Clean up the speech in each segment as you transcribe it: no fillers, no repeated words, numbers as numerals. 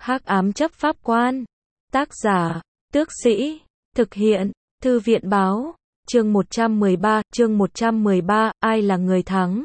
Hắc ám chấp pháp quan. Tác giả, Tước Sĩ. Thực hiện, Thư viện báo. Chương 113, ai là người thắng?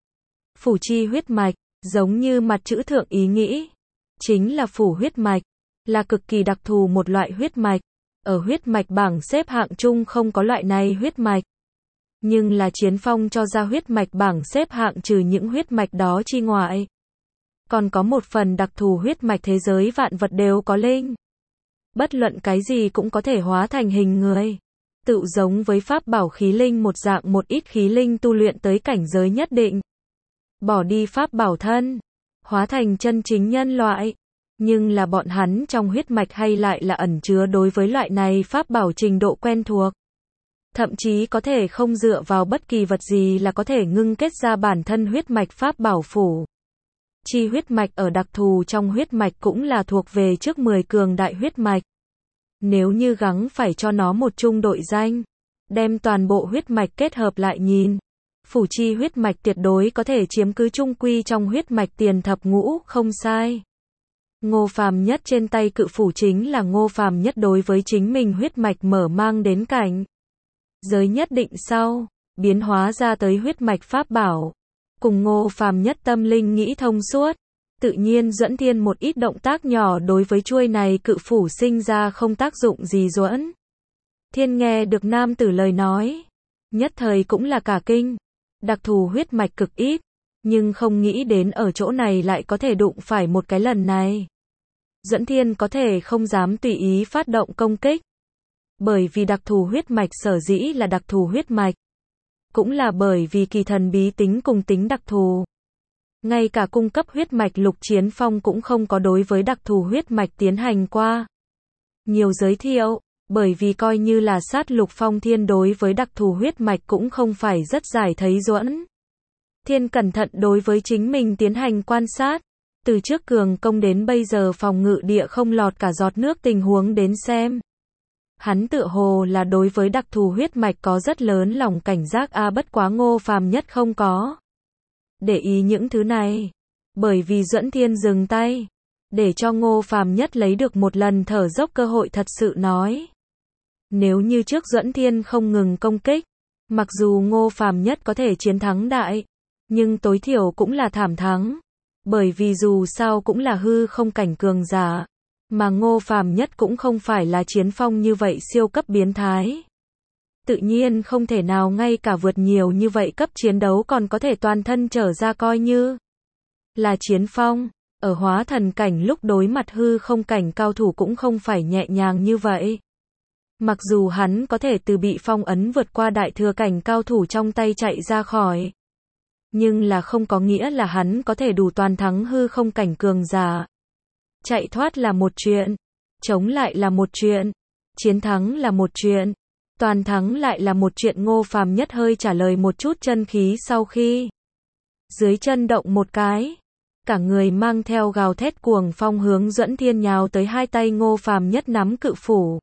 Phủ chi huyết mạch, giống như mặt chữ thượng ý nghĩ. Chính là phủ huyết mạch, là cực kỳ đặc thù một loại huyết mạch. Ở huyết mạch bảng xếp hạng chung không có loại này huyết mạch. Nhưng là Chiến Phong cho ra huyết mạch bảng xếp hạng trừ những huyết mạch đó chi ngoại. Còn có một phần đặc thù huyết mạch thế giới vạn vật đều có linh. Bất luận cái gì cũng có thể hóa thành hình người. Tự giống với pháp bảo khí linh một dạng, một ít khí linh tu luyện tới cảnh giới nhất định. Bỏ đi pháp bảo thân, hóa thành chân chính nhân loại. Nhưng là bọn hắn trong huyết mạch hay lại là ẩn chứa đối với loại này pháp bảo trình độ quen thuộc. Thậm chí có thể không dựa vào bất kỳ vật gì là có thể ngưng kết ra bản thân huyết mạch pháp bảo phủ. Chi huyết mạch ở đặc thù trong huyết mạch cũng là thuộc về trước 10 cường đại huyết mạch. Nếu như gắng phải cho nó một chung đội danh, đem toàn bộ huyết mạch kết hợp lại nhìn, phủ chi huyết mạch tuyệt đối có thể chiếm cứ trung quy trong huyết mạch tiền thập ngũ, không sai. Ngô Phàm Nhất trên tay cự phủ chính là Ngô Phàm Nhất đối với chính mình huyết mạch mở mang đến cảnh giới nhất định sau, biến hóa ra tới huyết mạch pháp bảo. Cùng Ngô Phàm Nhất tâm linh nghĩ thông suốt, tự nhiên Duẫn Thiên một ít động tác nhỏ đối với chuôi này cự phủ sinh ra không tác dụng gì. Duẫn Thiên nghe được nam tử lời nói, nhất thời cũng là cả kinh. Đặc thù huyết mạch cực ít, nhưng không nghĩ đến ở chỗ này lại có thể đụng phải một cái lần này. Duẫn Thiên có thể không dám tùy ý phát động công kích. Bởi vì đặc thù huyết mạch sở dĩ là đặc thù huyết mạch, cũng là bởi vì kỳ thần bí tính cùng tính đặc thù. Ngay cả cung cấp huyết mạch Lục Chiến Phong cũng không có đối với đặc thù huyết mạch tiến hành qua nhiều giới thiệu, bởi vì coi như là sát Lục Phong Thiên đối với đặc thù huyết mạch cũng không phải rất giải thấy. Duẫn Thiên cẩn thận đối với chính mình tiến hành quan sát, từ trước cường công đến bây giờ phòng ngự địa không lọt cả giọt nước tình huống đến xem. Hắn tựa hồ là đối với đặc thù huyết mạch có rất lớn lòng cảnh giác bất quá Ngô Phàm Nhất không có để ý những thứ này, bởi vì Duẫn Thiên dừng tay, để cho Ngô Phàm Nhất lấy được một lần thở dốc cơ hội thật sự nói. Nếu như trước Duẫn Thiên không ngừng công kích, mặc dù Ngô Phàm Nhất có thể chiến thắng đại, nhưng tối thiểu cũng là thảm thắng, bởi vì dù sao cũng là hư không cảnh cường giả. Mà Ngô Phàm Nhất cũng không phải là Chiến Phong như vậy siêu cấp biến thái. Tự nhiên không thể nào ngay cả vượt nhiều như vậy cấp chiến đấu còn có thể toàn thân trở ra, coi như là Chiến Phong, ở hóa thần cảnh lúc đối mặt hư không cảnh cao thủ cũng không phải nhẹ nhàng như vậy. Mặc dù hắn có thể từ bị phong ấn vượt qua đại thừa cảnh cao thủ trong tay chạy ra khỏi, nhưng là không có nghĩa là hắn có thể đủ toàn thắng hư không cảnh cường giả. Chạy thoát là một chuyện, chống lại là một chuyện, chiến thắng là một chuyện, toàn thắng lại là một chuyện. Ngô Phàm Nhất hơi trả lời một chút chân khí sau khi dưới chân động một cái, cả người mang theo gào thét cuồng phong hướng Duẫn Thiên nhào tới. Hai tay Ngô Phàm Nhất nắm cự phủ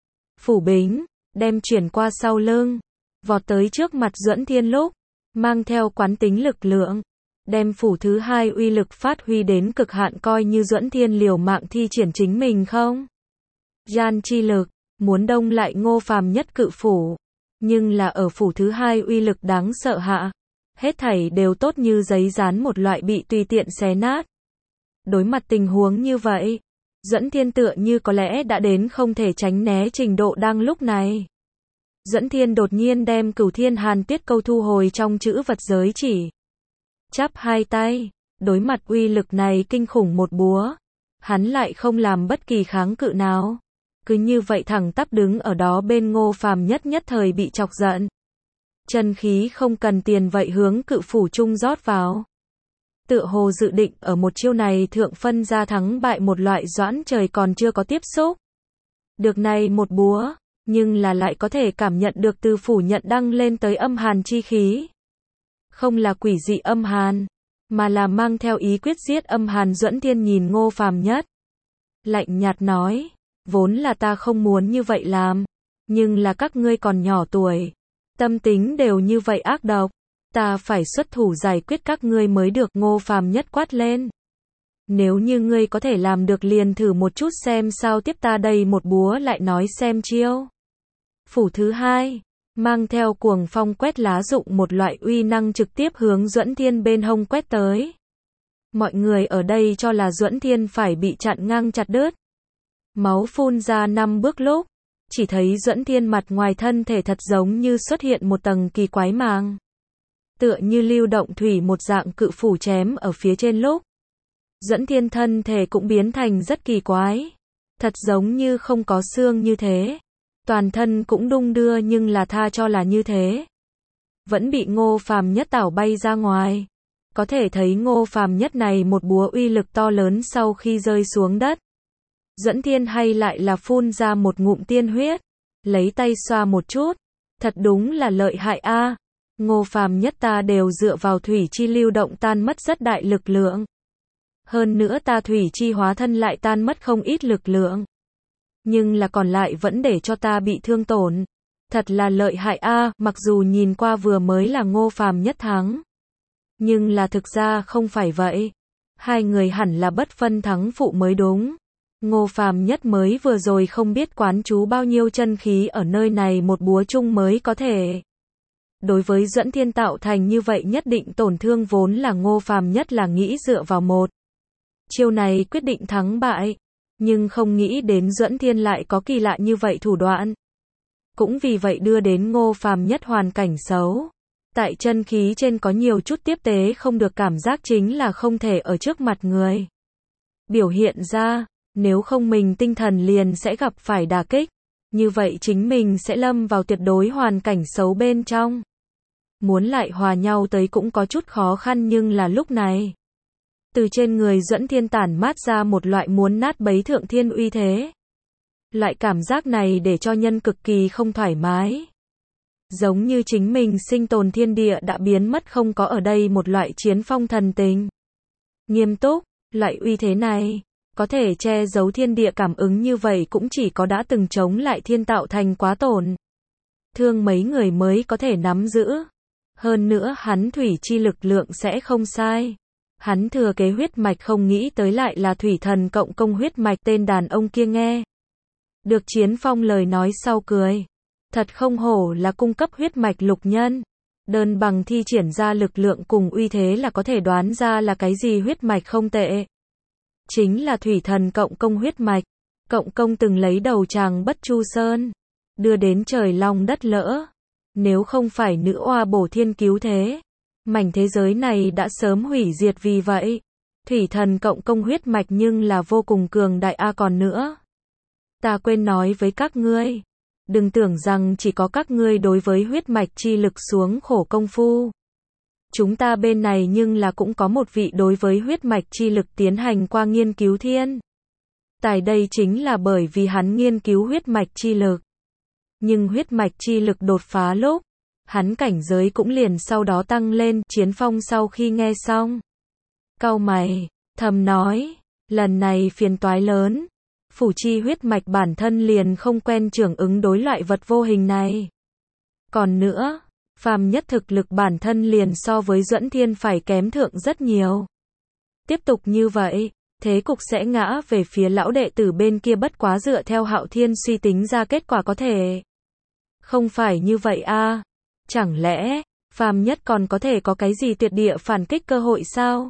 bính, đem chuyển qua sau lưng, vọt tới trước mặt Duẫn Thiên lúc, mang theo quán tính lực lượng, đem phủ thứ hai uy lực phát huy đến cực hạn. Coi như Duẫn Thiên liều mạng thi triển chính mình không gian chi lực, muốn đông lại Ngô Phàm Nhất cự phủ, nhưng là ở phủ thứ hai uy lực đáng sợ hạ, hết thảy đều tốt như giấy dán một loại, bị tùy tiện xé nát. Đối mặt tình huống như vậy, Duẫn Thiên tựa như có lẽ đã đến không thể tránh né trình độ. Đang lúc này, Duẫn Thiên đột nhiên đem Cửu Thiên Hàn Tuyết Câu thu hồi trong chữ vật giới chỉ, chắp hai tay, đối mặt uy lực này kinh khủng một búa, hắn lại không làm bất kỳ kháng cự nào, cứ như vậy thẳng tắp đứng ở đó bên. Ngô Phàm Nhất nhất thời bị chọc giận, chân khí không cần tiền vậy hướng cự phủ trung rót vào, tựa hồ dự định ở một chiêu này thượng phân ra thắng bại một loại. Doãn Trời còn chưa có tiếp xúc được này một búa, nhưng là lại có thể cảm nhận được từ phủ nhận đăng lên tới âm hàn chi khí. Không là quỷ dị âm hàn, mà là mang theo ý quyết giết âm hàn. Duẫn Thiên nhìn Ngô Phàm Nhất, lạnh nhạt nói, vốn là ta không muốn như vậy làm, nhưng là các ngươi còn nhỏ tuổi, tâm tính đều như vậy ác độc, ta phải xuất thủ giải quyết các ngươi mới được. Ngô Phàm Nhất quát lên. Nếu như ngươi có thể làm được liền thử một chút xem sao, tiếp ta đây một búa lại nói xem chiêu. Phủ thứ hai, mang theo cuồng phong quét lá dụng một loại uy năng trực tiếp hướng Duẫn Thiên bên hông quét tới. Mọi người ở đây cho là Duẫn Thiên phải bị chặn ngang chặt đứt. Máu phun ra 5 bước lúc, chỉ thấy Duẫn Thiên mặt ngoài thân thể thật giống như xuất hiện một tầng kỳ quái màng. Tựa như lưu động thủy một dạng cự phủ chém ở phía trên lúc. Duẫn Thiên thân thể cũng biến thành rất kỳ quái. Thật giống như không có xương như thế. Toàn thân cũng đung đưa nhưng là tha cho là như thế. Vẫn bị Ngô Phàm Nhất tảo bay ra ngoài. Có thể thấy Ngô Phàm Nhất này một búa uy lực to lớn sau khi rơi xuống đất. Duẫn Thiên hay lại là phun ra một ngụm tiên huyết. Lấy tay xoa một chút. Thật đúng là lợi hại a. Ngô Phàm Nhất ta đều dựa vào thủy chi lưu động tan mất rất đại lực lượng. Hơn nữa ta thủy chi hóa thân lại tan mất không ít lực lượng. Nhưng là còn lại vẫn để cho ta bị thương tổn. Thật là lợi hại a, mặc dù nhìn qua vừa mới là Ngô Phàm Nhất thắng. Nhưng là thực ra không phải vậy. Hai người hẳn là bất phân thắng phụ mới đúng. Ngô Phàm Nhất mới vừa rồi không biết quán trú bao nhiêu chân khí ở nơi này một búa chung mới có thể. Đối với Duẫn Thiên tạo thành như vậy nhất định tổn thương vốn là Ngô Phàm Nhất là nghĩ dựa vào một chiêu này quyết định thắng bại. Nhưng không nghĩ đến Duẫn Thiên lại có kỳ lạ như vậy thủ đoạn. Cũng vì vậy đưa đến Ngô Phàm Nhất hoàn cảnh xấu. Tại chân khí trên có nhiều chút tiếp tế không được, cảm giác chính là không thể ở trước mặt người biểu hiện ra, nếu không mình tinh thần liền sẽ gặp phải đả kích. Như vậy chính mình sẽ lâm vào tuyệt đối hoàn cảnh xấu bên trong. Muốn lại hòa nhau tới cũng có chút khó khăn, nhưng là lúc này từ trên người Duẫn Thiên tản mát ra một loại muốn nát bấy thượng thiên uy thế. Loại cảm giác này để cho nhân cực kỳ không thoải mái. Giống như chính mình sinh tồn thiên địa đã biến mất không có ở đây một loại chiến phong thần tình. Nghiêm túc, loại uy thế này, có thể che giấu thiên địa cảm ứng như vậy cũng chỉ có đã từng chống lại thiên tạo thành quá tổn thương mấy người mới có thể nắm giữ. Hơn nữa hắn thủy chi lực lượng sẽ không sai. Hắn thừa kế huyết mạch, không nghĩ tới lại là thủy thần cộng công huyết mạch. Tên đàn ông kia nghe được Chiến Phong lời nói sau cười. Thật không hổ là cung cấp huyết mạch lục nhân. Đơn bằng thi triển ra lực lượng cùng uy thế là có thể đoán ra là cái gì huyết mạch không tệ. Chính là thủy thần cộng công huyết mạch. Cộng công từng lấy đầu chàng Bất Chu Sơn đưa đến trời long đất lỡ. Nếu không phải nữ oa bổ thiên cứu thế, mảnh thế giới này đã sớm hủy diệt. Vì vậy thủy thần cộng công huyết mạch nhưng là vô cùng cường đại a. Còn nữa, ta quên nói với các ngươi, đừng tưởng rằng chỉ có các ngươi đối với huyết mạch chi lực xuống khổ công phu. Chúng ta bên này nhưng là cũng có một vị đối với huyết mạch chi lực tiến hành qua nghiên cứu thiên tài. Đây chính là bởi vì hắn nghiên cứu huyết mạch chi lực. Nhưng huyết mạch chi lực đột phá lúc, hắn cảnh giới cũng liền sau đó tăng lên. Chiến Phong sau khi nghe xong, cau mày, thầm nói, lần này phiền toái lớn. Phủ chi huyết mạch bản thân liền không quen trưởng ứng đối loại vật vô hình này. Còn nữa, Phàm Nhất thực lực bản thân liền so với Duẫn Thiên phải kém thượng rất nhiều. Tiếp tục như vậy, thế cục sẽ ngã về phía lão đệ tử bên kia. Bất quá dựa theo Hạo Thiên suy tính ra kết quả có thể không phải như vậy a. Chẳng lẽ Phàm Nhất còn có thể có cái gì tuyệt địa phản kích cơ hội sao?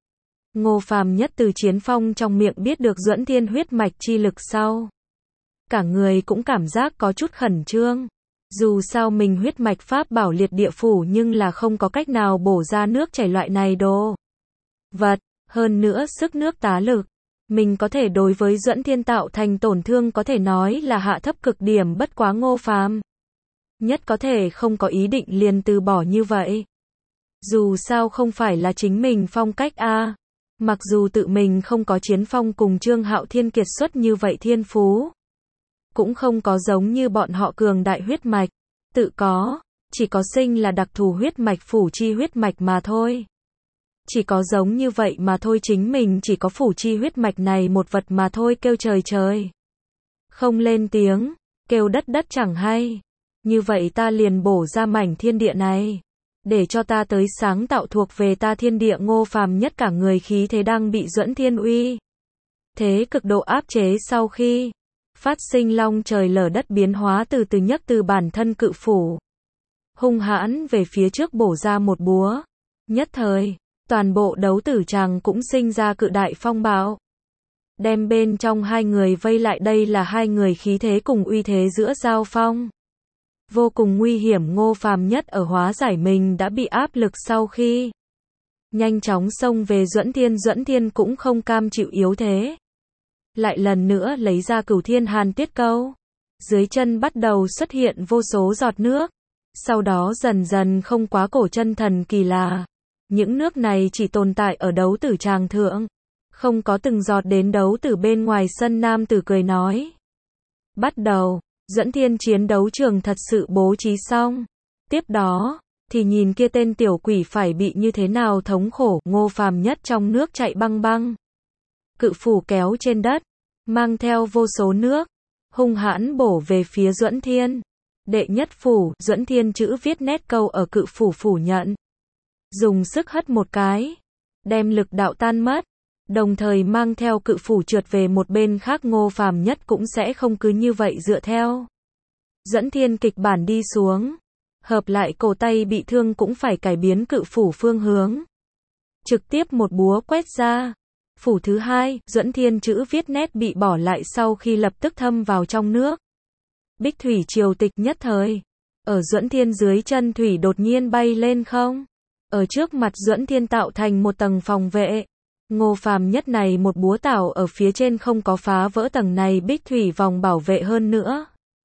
Ngô Phàm Nhất từ Chiến Phong trong miệng biết được Duẫn Thiên huyết mạch chi lực sau, cả người cũng cảm giác có chút khẩn trương. Dù sao mình huyết mạch pháp bảo liệt địa phủ nhưng là không có cách nào bổ ra nước chảy loại này đồ vật. Hơn nữa sức nước tá lực, mình có thể đối với Duẫn Thiên tạo thành tổn thương có thể nói là hạ thấp cực điểm. Bất quá Ngô Phàm Nhất có thể không có ý định liền từ bỏ như vậy. Dù sao không phải là chính mình phong cách a. Mặc dù tự mình không có Chiến Phong cùng Trương Hạo Thiên kiệt xuất như vậy thiên phú, cũng không có giống như bọn họ cường đại huyết mạch, tự có, chỉ có sinh là đặc thù huyết mạch phủ chi huyết mạch mà thôi. Chỉ có giống như vậy mà thôi, chính mình chỉ có phủ chi huyết mạch này một vật mà thôi. Kêu trời trời không lên tiếng, kêu đất đất chẳng hay. Như vậy ta liền bổ ra mảnh thiên địa này. để cho ta tới sáng tạo thuộc về ta thiên địa. Ngô Phàm Nhất cả người khí thế đang bị Duẫn Thiên uy thế cực độ áp chế, sau khi phát sinh long trời lở đất biến hóa, từ từ nhấc từ bản thân cự phủ hung hãn về phía trước bổ ra một búa. Nhất thời, toàn bộ đấu tử tràng cũng sinh ra cự đại phong bạo, đem bên trong hai người vây lại. Đây là hai người khí thế cùng uy thế giữa giao phong vô cùng nguy hiểm. Ngô Phàm Nhất ở hóa giải mình đã bị áp lực, sau khi nhanh chóng xông về Duẫn Thiên. Duẫn Thiên cũng không cam chịu yếu thế, lại lần nữa lấy ra Cửu Thiên Hàn Tiết Câu. Dưới chân bắt đầu xuất hiện vô số giọt nước, sau đó dần dần không quá cổ chân thần kỳ lạ. Những nước này chỉ tồn tại ở đấu tử tràng thượng, không có từng giọt đến đấu tử bên ngoài sân. Nam tử cười nói. Bắt đầu, Duẫn Thiên chiến đấu trường thật sự bố trí xong. Tiếp đó, thì nhìn kia tên tiểu quỷ phải bị như thế nào thống khổ. Ngô Phàm Nhất trong nước chạy băng băng, cự phủ kéo trên đất, mang theo vô số nước, hung hãn bổ về phía Duẫn Thiên. Đệ nhất phủ, Duẫn Thiên chữ viết nét câu ở cự phủ phủ nhận, dùng sức hất một cái, đem lực đạo tan mất, đồng thời mang theo cự phủ trượt về một bên khác. Ngô Phàm Nhất cũng sẽ không cứ như vậy dựa theo Duẫn Thiên kịch bản đi xuống, hợp lại cổ tay bị thương cũng phải cải biến cự phủ phương hướng, trực tiếp một búa quét ra. Phủ thứ hai, Duẫn Thiên chữ viết nét bị bỏ lại sau khi lập tức thâm vào trong nước. Bích thủy triều tịch. Nhất thời, ở Duẫn Thiên dưới chân thủy đột nhiên bay lên không, ở trước mặt Duẫn Thiên tạo thành một tầng phòng vệ. Ngô Phàm Nhất này một búa tảo ở phía trên không có phá vỡ tầng này bích thủy vòng bảo vệ, hơn nữa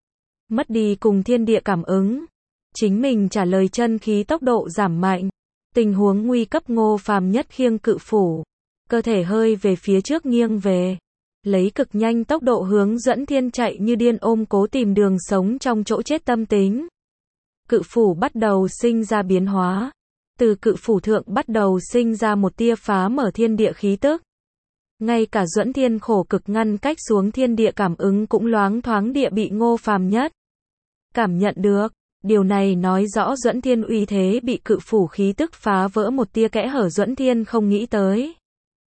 mất đi cùng thiên địa cảm ứng, chính mình trả lời chân khí tốc độ giảm mạnh. Tình huống nguy cấp, Ngô Phàm Nhất khiêng cự phủ, cơ thể hơi về phía trước nghiêng về, lấy cực nhanh tốc độ hướng Duẫn Thiên chạy như điên, ôm cố tìm đường sống trong chỗ chết tâm tính. Cự phủ bắt đầu sinh ra biến hóa, từ cự phủ thượng bắt đầu sinh ra một tia phá mở thiên địa khí tức. Ngay cả Duẫn Thiên khổ cực ngăn cách xuống thiên địa cảm ứng cũng loáng thoáng địa bị Ngô Phàm Nhất cảm nhận được. Điều này nói rõ Duẫn Thiên uy thế bị cự phủ khí tức phá vỡ một tia kẽ hở. Duẫn Thiên không nghĩ tới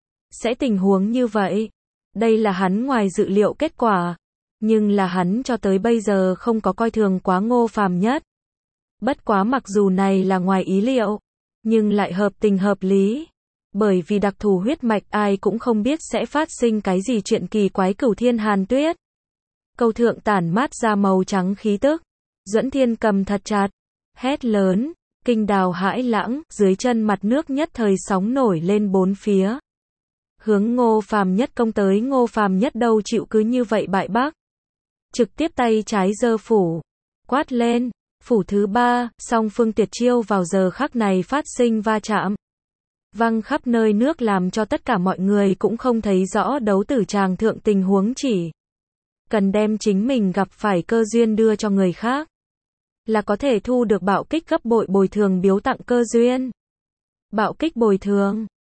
sẽ tình huống như vậy. Đây là hắn ngoài dự liệu kết quả, nhưng là hắn cho tới bây giờ không có coi thường quá Ngô Phàm Nhất. Bất quá mặc dù này là ngoài ý liệu, nhưng lại hợp tình hợp lý. Bởi vì đặc thù huyết mạch, ai cũng không biết sẽ phát sinh cái gì chuyện kỳ quái. Cửu Thiên Hàn Tuyết Câu thượng tản mát ra màu trắng khí tức. Duẫn Thiên cầm thật chặt, hét lớn, kinh đào hãi lãng, dưới chân mặt nước nhất thời sóng nổi lên bốn phía, hướng Ngô Phàm Nhất công tới. Ngô Phàm Nhất đâu chịu cứ như vậy bại bắc, trực tiếp tay trái giơ phủ, quát lên. Phủ thứ ba, song phương tuyệt chiêu vào giờ khắc này phát sinh va chạm, văng khắp nơi nước, làm cho tất cả mọi người cũng không thấy rõ đấu tử tràng thượng tình huống, chỉ cần đem chính mình gặp phải cơ duyên đưa cho người khác, là có thể thu được bạo kích gấp bội bồi thường biếu tặng cơ duyên. Bạo kích bồi thường